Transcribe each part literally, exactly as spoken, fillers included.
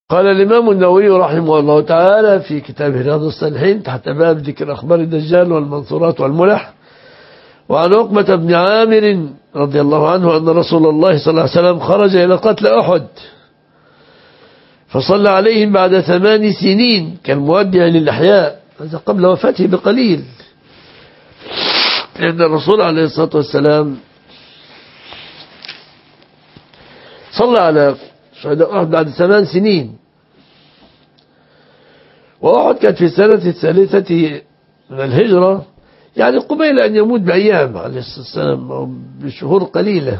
قال الإمام النووي رحمه الله تعالى في كتاب رياض الصالحين تحت باب ذكر أخبار الدجال والمنصورات والملح: وعن عقبة بن عامر رضي الله عنه أن رسول الله صلى الله عليه وسلم خرج إلى قتل أحد فصلى عليهم بعد ثمان سنين كالمودع للأحياء، هذا قبل وفاته بقليل، لأن الرسول عليه الصلاة والسلام صلى على شهداء أحد بعد ثمان سنين، وأحد كانت في السنة الثالثة من الهجرة، يعني قبيل أن يموت بأيام عليه الصلاة والسلام أو بشهور قليلة.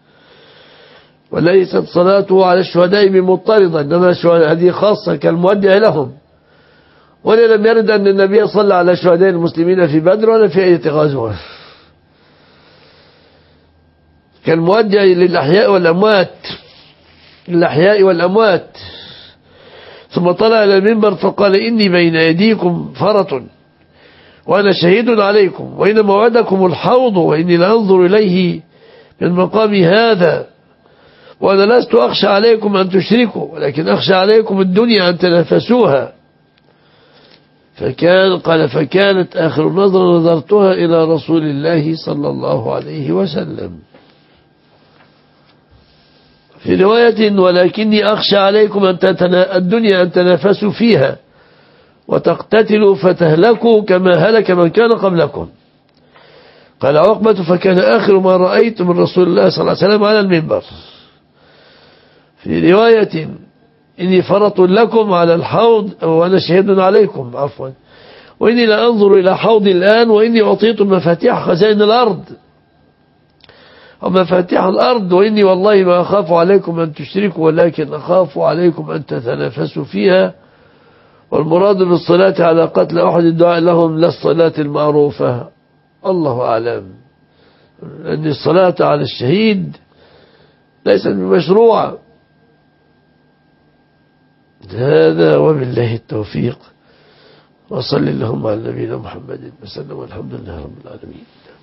وليست صلاته على الشهداء بمضطردة، إنما هذه خاصة كالمودع لهم، ولم يرد أن النبي صلى على شهداء المسلمين في بدر ولا في أي غزوة، كالمودع للأحياء والأموات للأحياء والأموات. ثم طلع إلى المنبر فقال: إني بين يديكم فرط وأنا شهيد عليكم، وإن موعدكم الحوض، وإني لأنظر إليه من مقام هذا، وأنا لست أخشى عليكم أن تشركوا، ولكن أخشى عليكم الدنيا أن تنافسوها. فكان قال: فكانت آخر نظرة نظرتها إلى رسول الله صلى الله عليه وسلم. في رواية: ولكني أخشى عليكم أن الدنيا أن تنافسوا فيها وتقتتلوا فتهلكوا كما هلك من كان قبلكم. قال عقبة: فكان آخر ما رأيت من رسول الله صلى الله عليه وسلم على المنبر. في رواية: إني فرط لكم على الحوض وأنا شهيد عليكم، عفوا، وإني لا أنظر إلى حوضي الآن، وإني أعطيت مفاتيح خزائن الأرض ومفاتيح الأرض، وإني والله ما أخاف عليكم أن تشركوا، ولكن أخاف عليكم أن تتنافسوا فيها. والمراد بالصلاة على قتل أحد الدعاء لهم لا الصلاة المعروفة، الله أعلم، لأن الصلاة على الشهيد ليست بمشروعة. هذا وبالله التوفيق، وصل اللهم على نبينا محمد وسلم، والحمد لله رب العالمين.